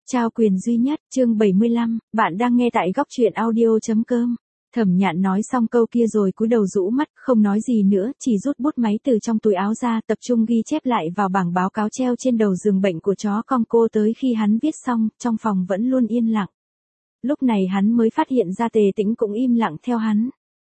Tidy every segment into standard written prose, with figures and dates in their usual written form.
Trao quyền duy nhất, chương 75, bạn đang nghe tại góc truyện audio.com. Thẩm Nhạn nói xong câu kia rồi cúi đầu rũ mắt, không nói gì nữa, chỉ rút bút máy từ trong túi áo ra, tập trung ghi chép lại vào bảng báo cáo treo trên đầu giường bệnh của chó con cô. Tới khi hắn viết xong, trong phòng vẫn luôn yên lặng. Lúc này hắn mới phát hiện ra Tề Tĩnh cũng im lặng theo hắn.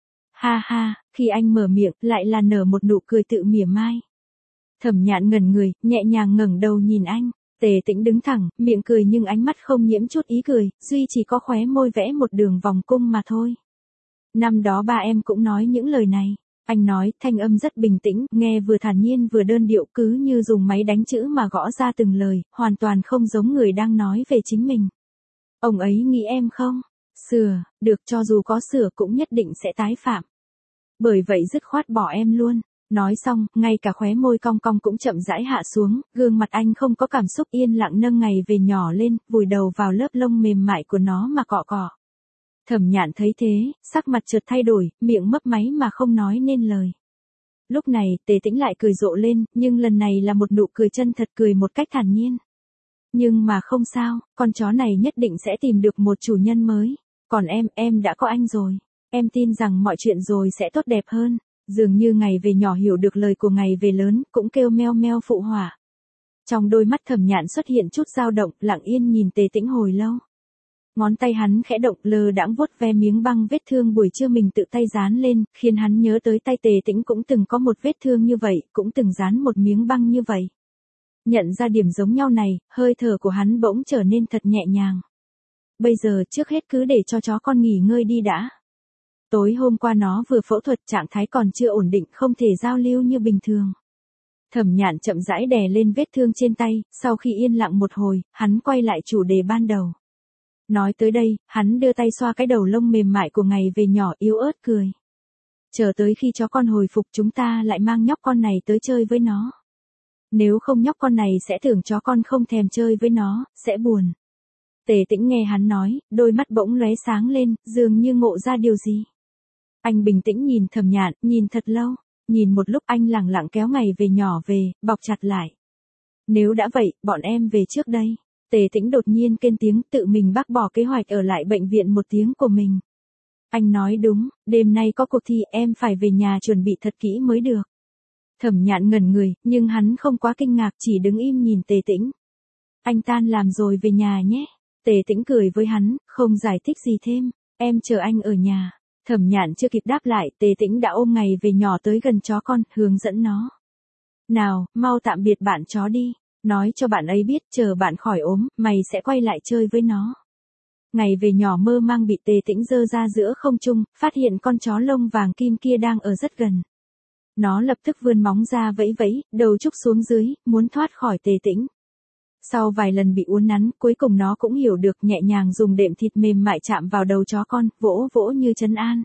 Ha ha, khi anh mở miệng, lại là nở một nụ cười tự mỉa mai. Thẩm Nhạn ngẩn người, nhẹ nhàng ngẩng đầu nhìn anh. Tề Tĩnh đứng thẳng, miệng cười nhưng ánh mắt không nhiễm chút ý cười, duy chỉ có khóe môi vẽ một đường vòng cung mà thôi. Năm đó ba em cũng nói những lời này. Anh nói, thanh âm rất bình tĩnh, nghe vừa thản nhiên vừa đơn điệu, cứ như dùng máy đánh chữ mà gõ ra từng lời, hoàn toàn không giống người đang nói về chính mình. Ông ấy nghĩ em không? Sửa, được, cho dù có sửa cũng nhất định sẽ tái phạm. Bởi vậy dứt khoát bỏ em luôn. Nói xong, ngay cả khóe môi cong cong cũng chậm rãi hạ xuống, gương mặt anh không có cảm xúc, yên lặng nâng Ngày Về nhỏ lên, vùi đầu vào lớp lông mềm mại của nó mà cọ cọ. Thẩm Nhạn thấy thế, sắc mặt chợt thay đổi, miệng mấp máy mà không nói nên lời. Lúc này, Tề Tĩnh lại cười rộ lên, nhưng lần này là một nụ cười chân thật, cười một cách thản nhiên. Nhưng mà không sao, con chó này nhất định sẽ tìm được một chủ nhân mới. Còn em đã có anh rồi. Em tin rằng mọi chuyện rồi sẽ tốt đẹp hơn. Dường như Ngày Về nhỏ hiểu được lời của Ngày Về lớn, cũng kêu meo meo phụ họa. Trong đôi mắt Thẩm Nhạn xuất hiện chút dao động, lặng yên nhìn Tề Tĩnh hồi lâu. Ngón tay hắn khẽ động, lơ đãng vuốt ve miếng băng vết thương buổi trưa mình tự tay dán lên, khiến hắn nhớ tới tay Tề Tĩnh cũng từng có một vết thương như vậy, cũng từng dán một miếng băng như vậy. Nhận ra điểm giống nhau này, hơi thở của hắn bỗng trở nên thật nhẹ nhàng. Bây giờ trước hết cứ để cho chó con nghỉ ngơi đi đã. Tối hôm qua nó vừa phẫu thuật, trạng thái còn chưa ổn định, không thể giao lưu như bình thường. Thẩm Nhạn chậm rãi đè lên vết thương trên tay, sau khi yên lặng một hồi, hắn quay lại chủ đề ban đầu. Nói tới đây, hắn đưa tay xoa cái đầu lông mềm mại của Ngày Về nhỏ, yếu ớt cười. Chờ tới khi chó con hồi phục chúng ta lại mang nhóc con này tới chơi với nó. Nếu không nhóc con này sẽ tưởng chó con không thèm chơi với nó, sẽ buồn. Tề Tĩnh nghe hắn nói, đôi mắt bỗng lóe sáng lên, dường như ngộ ra điều gì. Anh bình tĩnh nhìn Thẩm Nhạn, nhìn thật lâu, nhìn một lúc anh lẳng lặng kéo Ngày Về nhỏ về, bọc chặt lại. Nếu đã vậy, bọn em về trước đây. Tề Tĩnh đột nhiên kêu tiếng, tự mình bác bỏ kế hoạch ở lại bệnh viện một tiếng của mình. Anh nói đúng, đêm nay có cuộc thi, em phải về nhà chuẩn bị thật kỹ mới được. Thẩm Nhạn ngẩn người, nhưng hắn không quá kinh ngạc, chỉ đứng im nhìn Tề Tĩnh. Anh tan làm rồi về nhà nhé. Tề Tĩnh cười với hắn, không giải thích gì thêm, em chờ anh ở nhà. Thẩm Nhạn chưa kịp đáp lại, Tề Tĩnh đã ôm Ngày Về nhỏ tới gần chó con, hướng dẫn nó. Nào, mau tạm biệt bạn chó đi. Nói cho bạn ấy biết, chờ bạn khỏi ốm, mày sẽ quay lại chơi với nó. Ngày Về nhỏ mơ mang bị Tề Tĩnh giơ ra giữa không trung, phát hiện con chó lông vàng kim kia đang ở rất gần. Nó lập tức vươn móng ra vẫy vẫy, đầu trúc xuống dưới, muốn thoát khỏi Tề Tĩnh. Sau vài lần bị uốn nắn, cuối cùng nó cũng hiểu được, nhẹ nhàng dùng đệm thịt mềm mại chạm vào đầu chó con, vỗ vỗ như trấn an.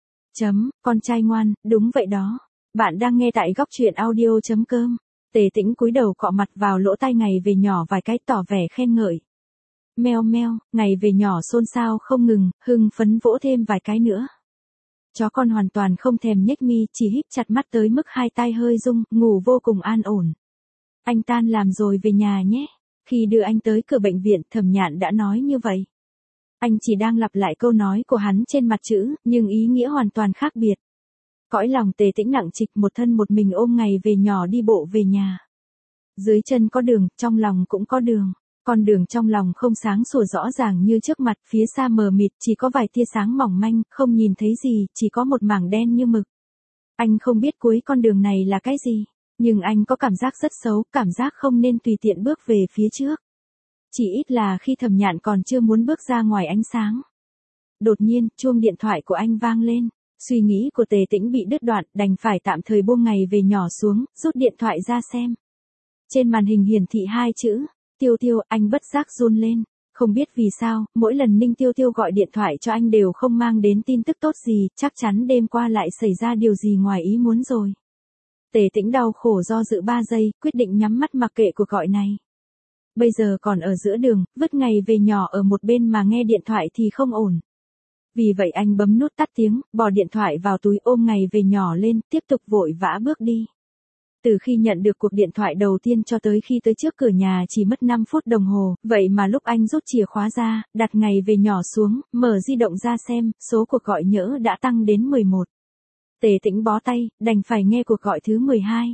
Con trai ngoan, đúng vậy đó. Bạn đang nghe tại góc truyện audio.com. Tề Tĩnh cúi đầu cọ mặt vào lỗ tai Ngày Về nhỏ vài cái, tỏ vẻ khen ngợi. Meo meo, Ngày Về nhỏ xôn xao không ngừng, hưng phấn vỗ thêm vài cái nữa. Chó con hoàn toàn không thèm nhếch mi, chỉ híp chặt mắt tới mức hai tai hơi rung, ngủ vô cùng an ổn. Anh tan làm rồi về nhà nhé. Khi đưa anh tới cửa bệnh viện, Thẩm Nhạn đã nói như vậy. Anh chỉ đang lặp lại câu nói của hắn trên mặt chữ, nhưng ý nghĩa hoàn toàn khác biệt. Cõi lòng Tề Tĩnh nặng trịch, một thân một mình ôm Ngày Về nhỏ đi bộ về nhà. Dưới chân có đường, trong lòng cũng có đường. Con đường trong lòng không sáng sủa rõ ràng như trước mặt, phía xa mờ mịt, chỉ có vài tia sáng mỏng manh, không nhìn thấy gì, chỉ có một mảng đen như mực. Anh không biết cuối con đường này là cái gì, nhưng anh có cảm giác rất xấu, cảm giác không nên tùy tiện bước về phía trước. Chỉ ít là khi Thẩm Nhạn còn chưa muốn bước ra ngoài ánh sáng. Đột nhiên, chuông điện thoại của anh vang lên. Suy nghĩ của Tề Tĩnh bị đứt đoạn, đành phải tạm thời buông Ngày Về nhỏ xuống, rút điện thoại ra xem. Trên màn hình hiển thị hai chữ, Tiêu Tiêu, anh bất giác run lên. Không biết vì sao, mỗi lần Ninh Tiêu Tiêu gọi điện thoại cho anh đều không mang đến tin tức tốt gì, chắc chắn đêm qua lại xảy ra điều gì ngoài ý muốn rồi. Tề Tĩnh đau khổ do dự 3 giây, quyết định nhắm mắt mặc kệ cuộc gọi này. Bây giờ còn ở giữa đường, vứt Ngày Về nhỏ ở một bên mà nghe điện thoại thì không ổn. Vì vậy anh bấm nút tắt tiếng, bỏ điện thoại vào túi, ôm Ngày Về nhỏ lên, tiếp tục vội vã bước đi. Từ khi nhận được cuộc điện thoại đầu tiên cho tới khi tới trước cửa nhà chỉ mất 5 phút đồng hồ, vậy mà lúc anh rút chìa khóa ra, đặt ngày về nhỏ xuống, mở di động ra xem, số cuộc gọi nhỡ đã tăng đến 11. Tề Tĩnh bó tay, đành phải nghe cuộc gọi thứ 12.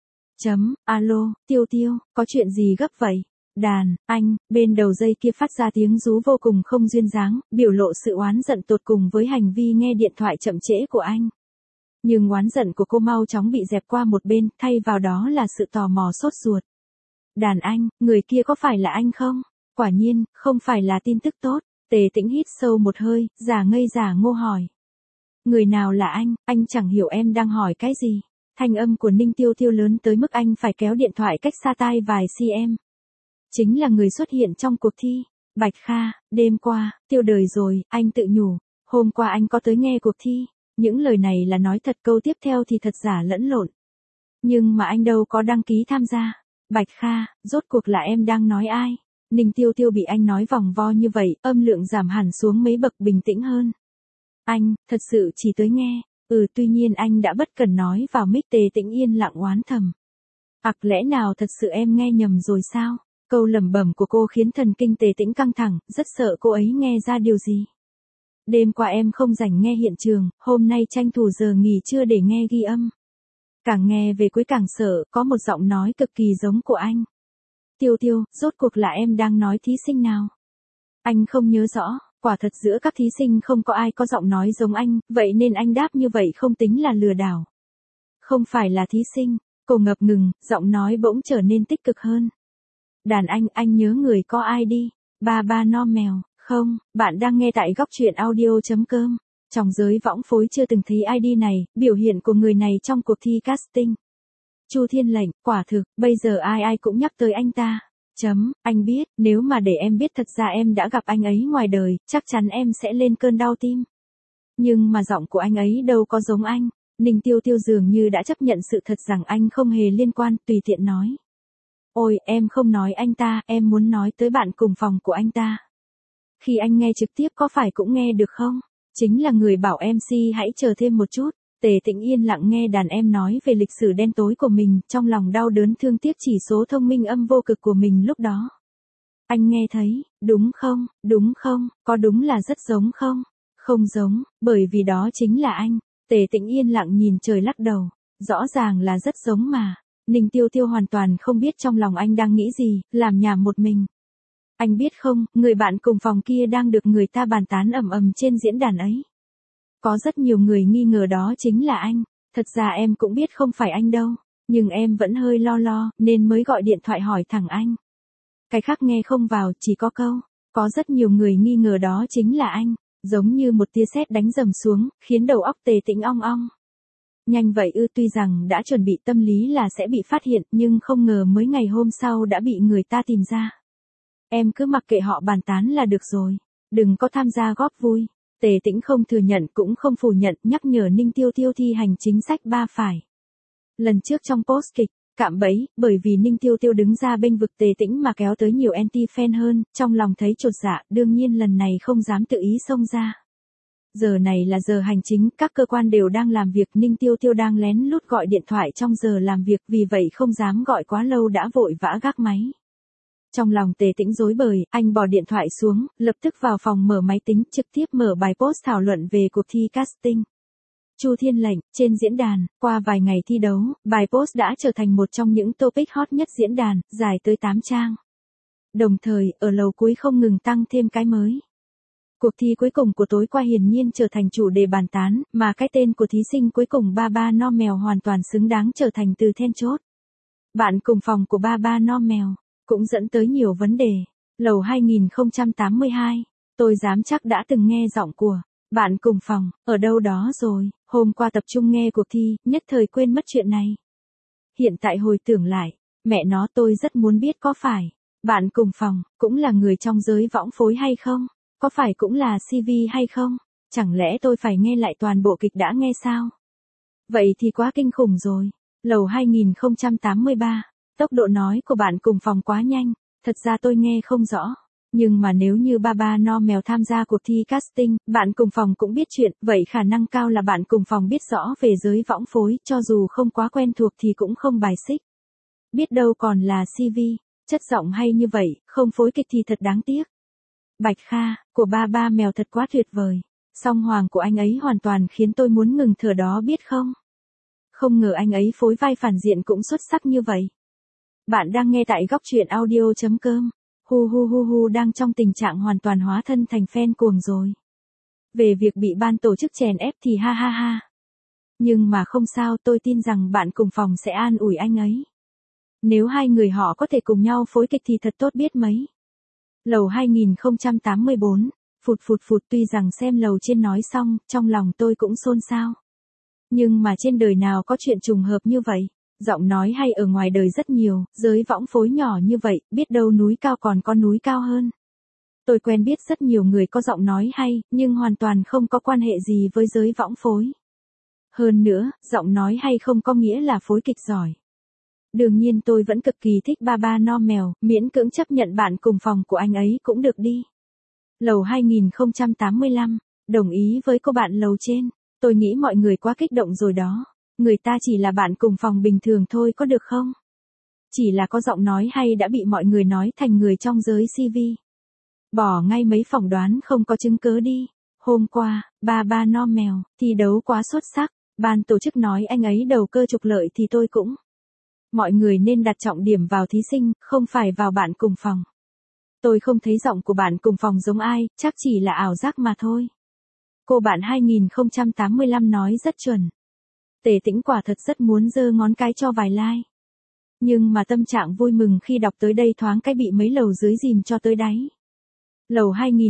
Alo, Tiêu Tiêu, có chuyện gì gấp vậy? Đàn, anh, bên đầu dây kia phát ra tiếng rú vô cùng không duyên dáng, biểu lộ sự oán giận tột cùng với hành vi nghe điện thoại chậm trễ của anh. Nhưng oán giận của cô mau chóng bị dẹp qua một bên, thay vào đó là sự tò mò sốt ruột. Đàn anh, người kia có phải là anh không? Quả nhiên, không phải là tin tức tốt. Tề Tĩnh hít sâu một hơi, giả ngây giả ngô hỏi. Người nào là anh chẳng hiểu em đang hỏi cái gì. Thanh âm của Ninh Tiêu Tiêu lớn tới mức anh phải kéo điện thoại cách xa tai vài cm. Chính là người xuất hiện trong cuộc thi. Bạch Kha, đêm qua, tiêu đời rồi, anh tự nhủ. Hôm qua anh có tới nghe cuộc thi. Những lời này là nói thật, câu tiếp theo thì thật giả lẫn lộn. Nhưng mà anh đâu có đăng ký tham gia. Bạch Kha, rốt cuộc là em đang nói ai? Ninh Tiêu Tiêu bị anh nói vòng vo như vậy, âm lượng giảm hẳn xuống mấy bậc, bình tĩnh hơn. Anh, thật sự chỉ tới nghe. Tuy nhiên anh đã bất cần nói vào mic. Tề Tĩnh yên lặng oán thầm. Lẽ nào thật sự em nghe nhầm rồi sao? Câu lẩm bẩm của cô khiến thần kinh Tề Tĩnh căng thẳng, rất sợ cô ấy nghe ra điều gì. Đêm qua em không rảnh nghe hiện trường, hôm nay tranh thủ giờ nghỉ trưa để nghe ghi âm. Càng nghe về cuối càng sợ, có một giọng nói cực kỳ giống của anh. Tiêu Tiêu, rốt cuộc là em đang nói thí sinh nào? Anh không nhớ rõ, quả thật giữa các thí sinh không có ai có giọng nói giống anh, vậy nên anh đáp như vậy không tính là lừa đảo. Không phải là thí sinh, cô ngập ngừng, giọng nói bỗng trở nên tích cực hơn. Đàn anh nhớ người có ai đi? Ba ba no mèo. Không, bạn đang nghe tại góc truyện audio.com. Trong giới võng phối chưa từng thấy ID này, biểu hiện của người này trong cuộc thi casting. Chu Thiên Lệnh, quả thực, bây giờ ai cũng nhắc tới anh ta. Anh biết, nếu mà để em biết thật ra em đã gặp anh ấy ngoài đời, chắc chắn em sẽ lên cơn đau tim. Nhưng mà giọng của anh ấy đâu có giống anh. Ninh Tiêu Tiêu dường như đã chấp nhận sự thật rằng anh không hề liên quan, tùy tiện nói. Ôi, em không nói anh ta, em muốn nói tới bạn cùng phòng của anh ta. Khi anh nghe trực tiếp có phải cũng nghe được không? Chính là người bảo MC hãy chờ thêm một chút. Tề Tĩnh yên lặng nghe đàn em nói về lịch sử đen tối của mình, trong lòng đau đớn thương tiếc chỉ số thông minh âm vô cực của mình lúc đó. Anh nghe thấy, đúng không, có đúng là rất giống không? Không giống, bởi vì đó chính là anh. Tề Tĩnh yên lặng nhìn trời lắc đầu, rõ ràng là rất giống mà. Ninh Tiêu Tiêu hoàn toàn không biết trong lòng anh đang nghĩ gì, làm nhảm một mình. Anh biết không, người bạn cùng phòng kia đang được người ta bàn tán ầm ầm trên diễn đàn ấy. Có rất nhiều người nghi ngờ đó chính là anh. Thật ra em cũng biết không phải anh đâu, nhưng em vẫn hơi lo, nên mới gọi điện thoại hỏi thẳng anh. Cái khác nghe không vào, chỉ có câu, có rất nhiều người nghi ngờ đó chính là anh, giống như một tia sét đánh rầm xuống, khiến đầu óc Tề Tĩnh ong ong. Nhanh vậy tuy rằng đã chuẩn bị tâm lý là sẽ bị phát hiện, nhưng không ngờ mới ngày hôm sau đã bị người ta tìm ra. Em cứ mặc kệ họ bàn tán là được rồi, đừng có tham gia góp vui. Tề Tĩnh không thừa nhận cũng không phủ nhận, nhắc nhở Ninh Tiêu Tiêu thi hành chính sách ba phải. Lần trước trong post kịch, cạm bẫy, bởi vì Ninh Tiêu Tiêu đứng ra bênh vực Tề Tĩnh mà kéo tới nhiều anti-fan hơn, trong lòng thấy chột dạ, đương nhiên lần này không dám tự ý xông ra. Giờ này là giờ hành chính, các cơ quan đều đang làm việc, Ninh Tiêu Tiêu đang lén lút gọi điện thoại trong giờ làm việc, vì vậy không dám gọi quá lâu đã vội vã gác máy. Trong lòng Tề Tĩnh rối bời, anh bỏ điện thoại xuống, lập tức vào phòng mở máy tính, trực tiếp mở bài post thảo luận về cuộc thi casting. Chu Thiên Lệnh, trên diễn đàn, qua vài ngày thi đấu, bài post đã trở thành một trong những topic hot nhất diễn đàn, dài tới 8 trang. Đồng thời, ở lầu cuối không ngừng tăng thêm cái mới. Cuộc thi cuối cùng của tối qua hiển nhiên trở thành chủ đề bàn tán, mà cái tên của thí sinh cuối cùng Ba Ba No Mèo hoàn toàn xứng đáng trở thành từ then chốt. Bạn cùng phòng của Ba Ba No Mèo cũng dẫn tới nhiều vấn đề. Lầu 2082, tôi dám chắc đã từng nghe giọng của bạn cùng phòng, ở đâu đó rồi, hôm qua tập trung nghe cuộc thi, nhất thời quên mất chuyện này. Hiện tại hồi tưởng lại, mẹ nó tôi rất muốn biết có phải, bạn cùng phòng, cũng là người trong giới võng phối hay không? Có phải cũng là CV hay không? Chẳng lẽ tôi phải nghe lại toàn bộ kịch đã nghe sao? Vậy thì quá kinh khủng rồi. Lầu 2083, tốc độ nói của bạn cùng phòng quá nhanh, thật ra tôi nghe không rõ. Nhưng mà nếu như ba no mèo tham gia cuộc thi casting, bạn cùng phòng cũng biết chuyện, vậy khả năng cao là bạn cùng phòng biết rõ về giới võng phối, cho dù không quá quen thuộc thì cũng không bài xích. Biết đâu còn là CV, chất giọng hay như vậy, không phối kịch thì thật đáng tiếc. Bạch Kha, của ba mèo thật quá tuyệt vời. Song hoàng của anh ấy hoàn toàn khiến tôi muốn ngừng thở đó biết không? Không ngờ anh ấy phối vai phản diện cũng xuất sắc như vậy. Bạn đang nghe tại góc truyện audio.com. Hu đang trong tình trạng hoàn toàn hóa thân thành fan cuồng rồi. Về việc bị ban tổ chức chèn ép thì ha ha ha. Nhưng mà không sao, tôi tin rằng bạn cùng phòng sẽ an ủi anh ấy. Nếu hai người họ có thể cùng nhau phối kịch thì thật tốt biết mấy. Lầu 2084, phụt tuy rằng xem lầu trên nói xong, trong lòng tôi cũng xôn xao. Nhưng mà trên đời nào có chuyện trùng hợp như vậy, giọng nói hay ở ngoài đời rất nhiều, giới võng phối nhỏ như vậy, biết đâu núi cao còn có núi cao hơn. Tôi quen biết rất nhiều người có giọng nói hay, nhưng hoàn toàn không có quan hệ gì với giới võng phối. Hơn nữa, giọng nói hay không có nghĩa là phối kịch giỏi. Đương nhiên tôi vẫn cực kỳ thích ba no mèo, miễn cưỡng chấp nhận bạn cùng phòng của anh ấy cũng được đi. Lầu 2085, đồng ý với cô bạn lầu trên, tôi nghĩ mọi người quá kích động rồi đó. Người ta chỉ là bạn cùng phòng bình thường thôi có được không? Chỉ là có giọng nói hay đã bị mọi người nói thành người trong giới CV. Bỏ ngay mấy phỏng đoán không có chứng cớ đi. Hôm qua, ba no mèo, thi đấu quá xuất sắc, ban tổ chức nói anh ấy đầu cơ trục lợi thì tôi cũng. Mọi người nên đặt trọng điểm vào thí sinh, không phải vào bạn cùng phòng. Tôi không thấy giọng của bạn cùng phòng giống ai, chắc chỉ là ảo giác mà thôi. Cô bạn 2085 nói rất chuẩn. Tề Tĩnh quả thật rất muốn giơ ngón cái cho vài like. Nhưng mà tâm trạng vui mừng khi đọc tới đây thoáng cái bị mấy lầu dưới dìm cho tới đáy. Lầu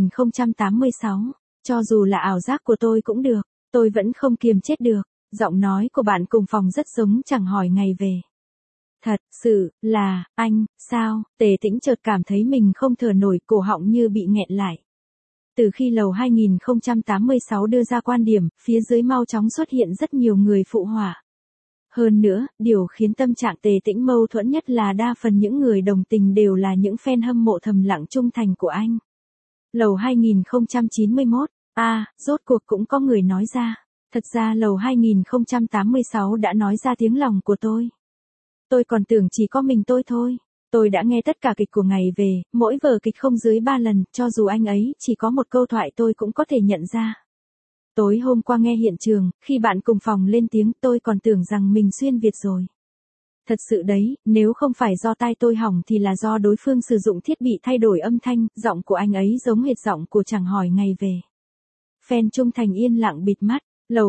2086, cho dù là ảo giác của tôi cũng được, tôi vẫn không kiềm chết được, giọng nói của bạn cùng phòng rất giống chẳng hỏi ngày về. Thật sự là, anh, sao, Tề Tĩnh chợt cảm thấy mình không thở nổi, cổ họng như bị nghẹn lại. Từ khi lầu 2086 đưa ra quan điểm, phía dưới mau chóng xuất hiện rất nhiều người phụ họa. Hơn nữa, điều khiến tâm trạng Tề Tĩnh mâu thuẫn nhất là đa phần những người đồng tình đều là những fan hâm mộ thầm lặng trung thành của anh. Lầu 2091, rốt cuộc cũng có người nói ra. Thật ra lầu 2086 đã nói ra tiếng lòng của tôi. Tôi còn tưởng chỉ có mình tôi thôi. Tôi đã nghe tất cả kịch của ngày về, mỗi vở kịch không dưới 3 lần, cho dù anh ấy chỉ có một câu thoại tôi cũng có thể nhận ra. Tối hôm qua nghe hiện trường, khi bạn cùng phòng lên tiếng tôi còn tưởng rằng mình xuyên Việt rồi. Thật sự đấy, nếu không phải do tai tôi hỏng thì là do đối phương sử dụng thiết bị thay đổi âm thanh, giọng của anh ấy giống hệt giọng của Chẳng hỏi ngày về. Fan trung thành yên lặng bịt mắt, lầu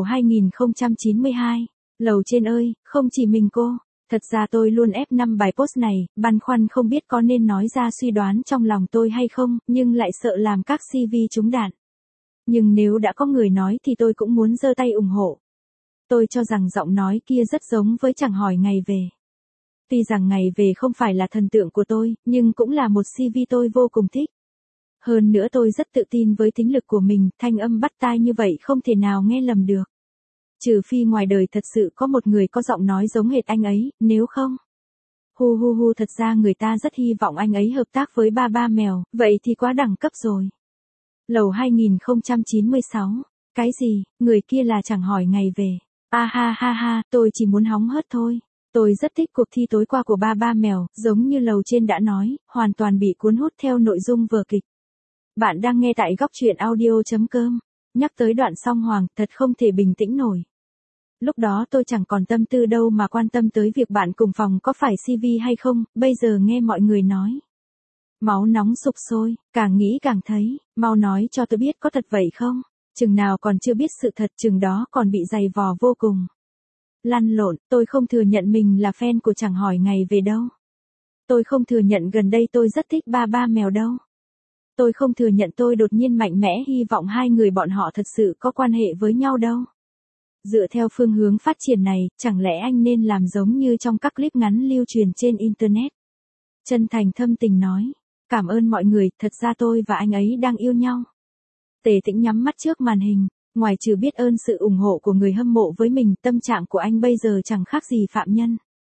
2092, lầu trên ơi, không chỉ mình cô. Thật ra tôi luôn ép 5 bài post này, băn khoăn không biết có nên nói ra suy đoán trong lòng tôi hay không, nhưng lại sợ làm các CV trúng đạn. Nhưng nếu đã có người nói thì tôi cũng muốn giơ tay ủng hộ. Tôi cho rằng giọng nói kia rất giống với Chẳng hỏi ngày về. Tuy rằng ngày về không phải là thần tượng của tôi, nhưng cũng là một CV tôi vô cùng thích. Hơn nữa tôi rất tự tin với tính lực của mình, thanh âm bắt tai như vậy không thể nào nghe lầm được. Trừ phi ngoài đời thật sự có một người có giọng nói giống hệt anh ấy, nếu không. Thật ra người ta rất hy vọng anh ấy hợp tác với ba mèo, vậy thì quá đẳng cấp rồi. Lầu 2096, cái gì, người kia là Chẳng hỏi ngày về. Tôi chỉ muốn hóng hớt thôi. Tôi rất thích cuộc thi tối qua của ba mèo, giống như lầu trên đã nói, hoàn toàn bị cuốn hút theo nội dung vở kịch. Bạn đang nghe tại góc truyện audio.com. Nhắc tới đoạn song hoàng, thật không thể bình tĩnh nổi. Lúc đó tôi chẳng còn tâm tư đâu mà quan tâm tới việc bạn cùng phòng có phải CV hay không, bây giờ nghe mọi người nói. Máu nóng sục sôi, càng nghĩ càng thấy, mau nói cho tôi biết có thật vậy không? Chừng nào còn chưa biết sự thật chừng đó còn bị dày vò vô cùng. Lăn lộn, tôi không thừa nhận mình là fan của Chẳng hỏi ngày về đâu. Tôi không thừa nhận gần đây tôi rất thích ba mèo đâu. Tôi không thừa nhận tôi đột nhiên mạnh mẽ hy vọng hai người bọn họ thật sự có quan hệ với nhau đâu. Dựa theo phương hướng phát triển này, chẳng lẽ anh nên làm giống như trong các clip ngắn lưu truyền trên Internet? Chân thành thâm tình nói. Cảm ơn mọi người, thật ra tôi và anh ấy đang yêu nhau. Tề Tĩnh nhắm mắt trước màn hình, ngoài trừ biết ơn sự ủng hộ của người hâm mộ với mình, tâm trạng của anh bây giờ chẳng khác gì phạm nhân.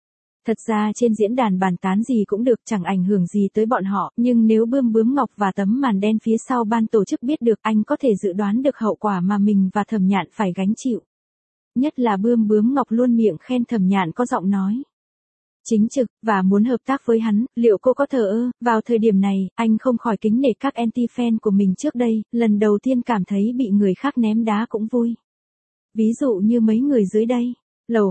Thật ra trên diễn đàn bàn tán gì cũng được, chẳng ảnh hưởng gì tới bọn họ, nhưng nếu Bươm Bướm Ngọc và tấm màn đen phía sau ban tổ chức biết được, anh có thể dự đoán được hậu quả mà mình và Thẩm Nhạn phải gánh chịu. Nhất là Bươm Bướm Ngọc luôn miệng khen Thẩm Nhạn có giọng nói chính trực, và muốn hợp tác với hắn, liệu cô có thờ ơ? Vào thời điểm này, anh không khỏi kính nể các anti-fan của mình trước đây, lần đầu tiên cảm thấy bị người khác ném đá cũng vui. Ví dụ như mấy người dưới đây. Lầu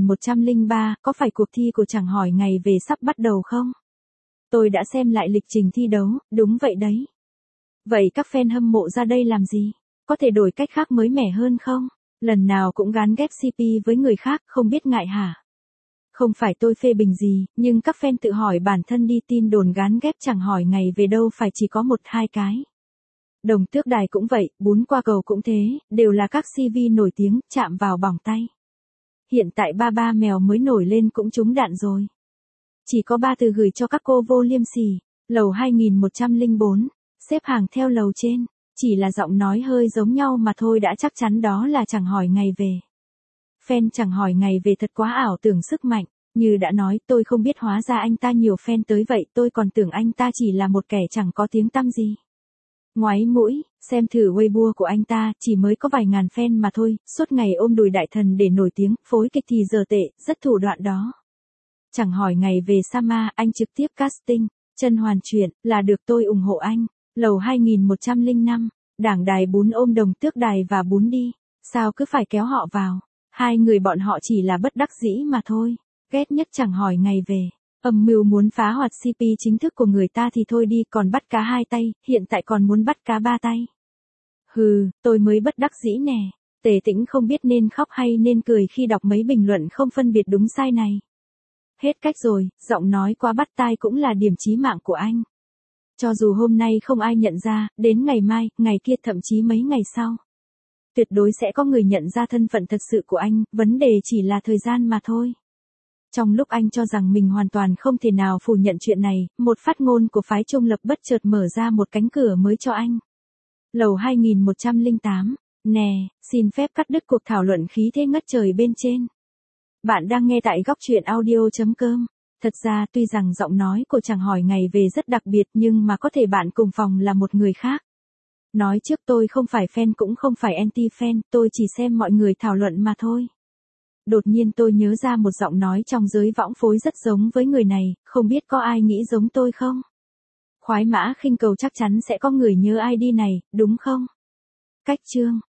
2103, có phải cuộc thi của Chẳng Hỏi Ngày Về sắp bắt đầu không? Tôi đã xem lại lịch trình thi đấu, đúng vậy đấy. Vậy các fan hâm mộ ra đây làm gì? Có thể đổi cách khác mới mẻ hơn không? Lần nào cũng gán ghép CP với người khác, không biết ngại hả? Không phải tôi phê bình gì, nhưng các fan tự hỏi bản thân đi, tin đồn gán ghép Chẳng Hỏi Ngày Về đâu phải chỉ có một hai cái. Đồng Tước Đài cũng vậy, Bún Qua Cầu cũng thế, đều là các CV nổi tiếng, chạm vào bỏng tay. Hiện tại Ba Mèo mới nổi lên cũng trúng đạn rồi. Chỉ có 3 từ gửi cho các cô vô liêm sỉ. Lầu 2104, xếp hàng theo lầu trên, chỉ là giọng nói hơi giống nhau mà thôi đã chắc chắn đó là Chẳng Hỏi Ngày Về. Fan Chẳng Hỏi Ngày Về thật quá ảo tưởng sức mạnh, như đã nói, tôi không biết hóa ra anh ta nhiều fan tới vậy, tôi còn tưởng anh ta chỉ là một kẻ chẳng có tiếng tăm gì. Ngoáy mũi, xem thử Weibo của anh ta, chỉ mới có vài ngàn fan mà thôi, suốt ngày ôm đùi đại thần để nổi tiếng, phối kịch thì giờ tệ, rất thủ đoạn đó. Chẳng Hỏi Ngày Về Sama, anh trực tiếp casting, chân hoàn chuyển, là được, tôi ủng hộ anh. Lầu 2105, Đảng Đài Bún ôm Đồng Tước Đài và Bún đi, sao cứ phải kéo họ vào, hai người bọn họ chỉ là bất đắc dĩ mà thôi, ghét nhất Chẳng Hỏi Ngày Về. Âm mưu muốn phá hoạt CP chính thức của người ta thì thôi đi, còn bắt cá hai tay, hiện tại còn muốn bắt cá ba tay. Hừ, tôi mới bất đắc dĩ nè. Tề Tĩnh không biết nên khóc hay nên cười khi đọc mấy bình luận không phân biệt đúng sai này. Hết cách rồi, giọng nói quá bắt tai cũng là điểm chí mạng của anh. Cho dù hôm nay không ai nhận ra, đến ngày mai, ngày kia, thậm chí mấy ngày sau, tuyệt đối sẽ có người nhận ra thân phận thật sự của anh, vấn đề chỉ là thời gian mà thôi. Trong lúc anh cho rằng mình hoàn toàn không thể nào phủ nhận chuyện này, một phát ngôn của phái trung lập bất chợt mở ra một cánh cửa mới cho anh. Lầu 2108, nè, xin phép cắt đứt cuộc thảo luận khí thế ngất trời bên trên. Bạn đang nghe tại góc truyện audio.com. Thật ra tuy rằng giọng nói của Chẳng Hỏi Ngày Về rất đặc biệt nhưng mà có thể bạn cùng phòng là một người khác. Nói trước tôi không phải fan cũng không phải anti-fan, tôi chỉ xem mọi người thảo luận mà thôi. Đột nhiên tôi nhớ ra một giọng nói trong giới võng phối rất giống với người này, không biết có ai nghĩ giống tôi không? Khoái Mã Khinh Cầu chắc chắn sẽ có người nhớ ID này, đúng không? Cách chương